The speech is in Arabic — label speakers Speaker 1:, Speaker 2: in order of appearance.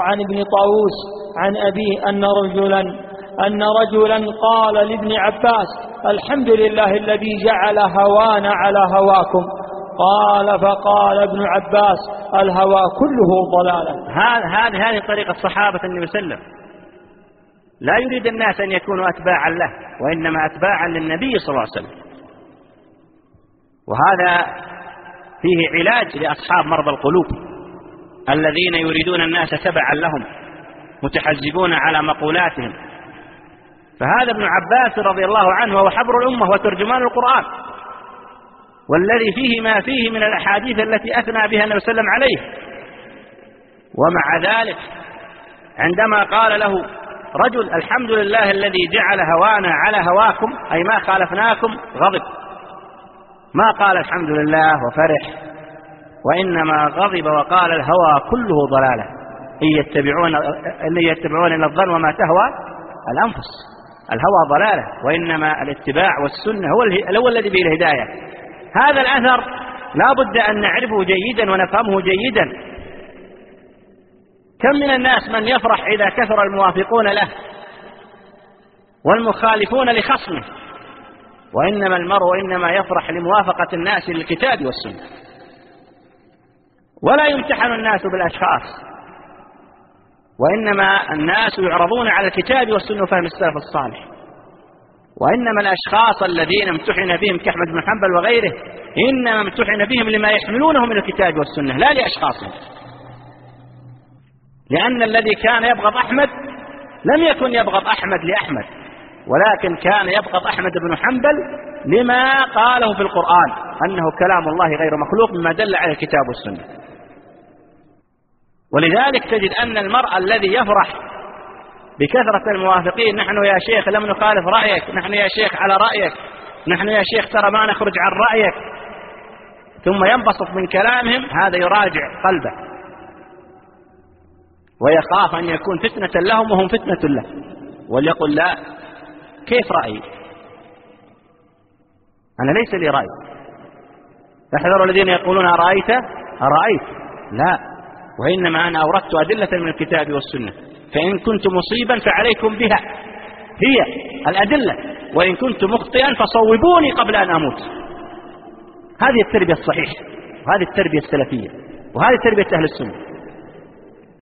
Speaker 1: عن ابن طاووس عن أبيه أن رجلا قال لابن عباس: الحمد لله الذي جعل هوانا على هواكم. فقال ابن عباس: الهوى كله ضلالة.
Speaker 2: هذه طريقة صحابة النبي صلى الله عليه وسلم. لا يريد الناس أن يكونوا أتباعا له، وإنما أتباعا للنبي صلى الله عليه وسلم. وهذا فيه علاج لأصحاب مرضى القلوب الذين يريدون الناس تبعا لهم، متحزبون على مقولاتهم. فهذا ابن عباس رضي الله عنه هو حبر الأمة وترجمان القرآن، والذي فيه ما فيه من الأحاديث التي أثنى بها النبي صلى الله عليه وسلم عليه. ومع ذلك عندما قال له رجل: الحمد لله الذي جعل هوانا على هواكم، أي ما خالفناكم، غضب. ما قال الحمد لله وفرح، وإنما غضب وقال: الهوى كله ضلالة، إن يتبعون إلا الظن وما تهوى الأنفس. الهوى ضلالة، وإنما الاتباع والسنة هو الذي به الهداية. هذا الأثر لا بد أن نعرفه جيدا ونفهمه جيدا. كم من الناس من يفرح إذا كثر الموافقون له والمخالفون لخصمه، وإنما المرء إنما يفرح لموافقة الناس للكتاب والسنة. ولا يمتحن الناس بالأشخاص، وإنما الناس يعرضون على الكتاب والسنة وفهم السلف الصالح. وإنما الأشخاص الذين امتحن بهم كأحمد بن حنبل وغيره إنما امتحن بهم لما يحملونه من الكتاب والسنة، لا لأشخاصهم. لأن الذي كان يبغض أحمد لم يكن يبغض أحمد لأحمد، ولكن كان يبغض أحمد بن حنبل لما قاله في القرآن أنه كلام الله غير مخلوق، مما دل على الكتاب والسنة. ولذلك تجد أن المرء الذي يفرح بكثرة الموافقين: نحن يا شيخ لم نخالف رأيك، نحن يا شيخ على رأيك، نحن يا شيخ ترى ما نخرج عن رأيك، ثم ينبسط من كلامهم، هذا يراجع قلبه ويخاف أن يكون فتنة لهم وهم فتنة له، وليقل: لا، كيف رأيي؟ أنا ليس لي رأي. احذروا الذين يقولون أرأيت، لا، وإنما أنا أوردت أدلة من الكتاب والسنة، فإن كنت مصيبا فعليكم بها، هي الأدلة، وإن كنت مخطئا فصوبوني قبل أن أموت. هذه التربية الصحيحة، وهذه التربية السلفية، وهذه تربية أهل السنة.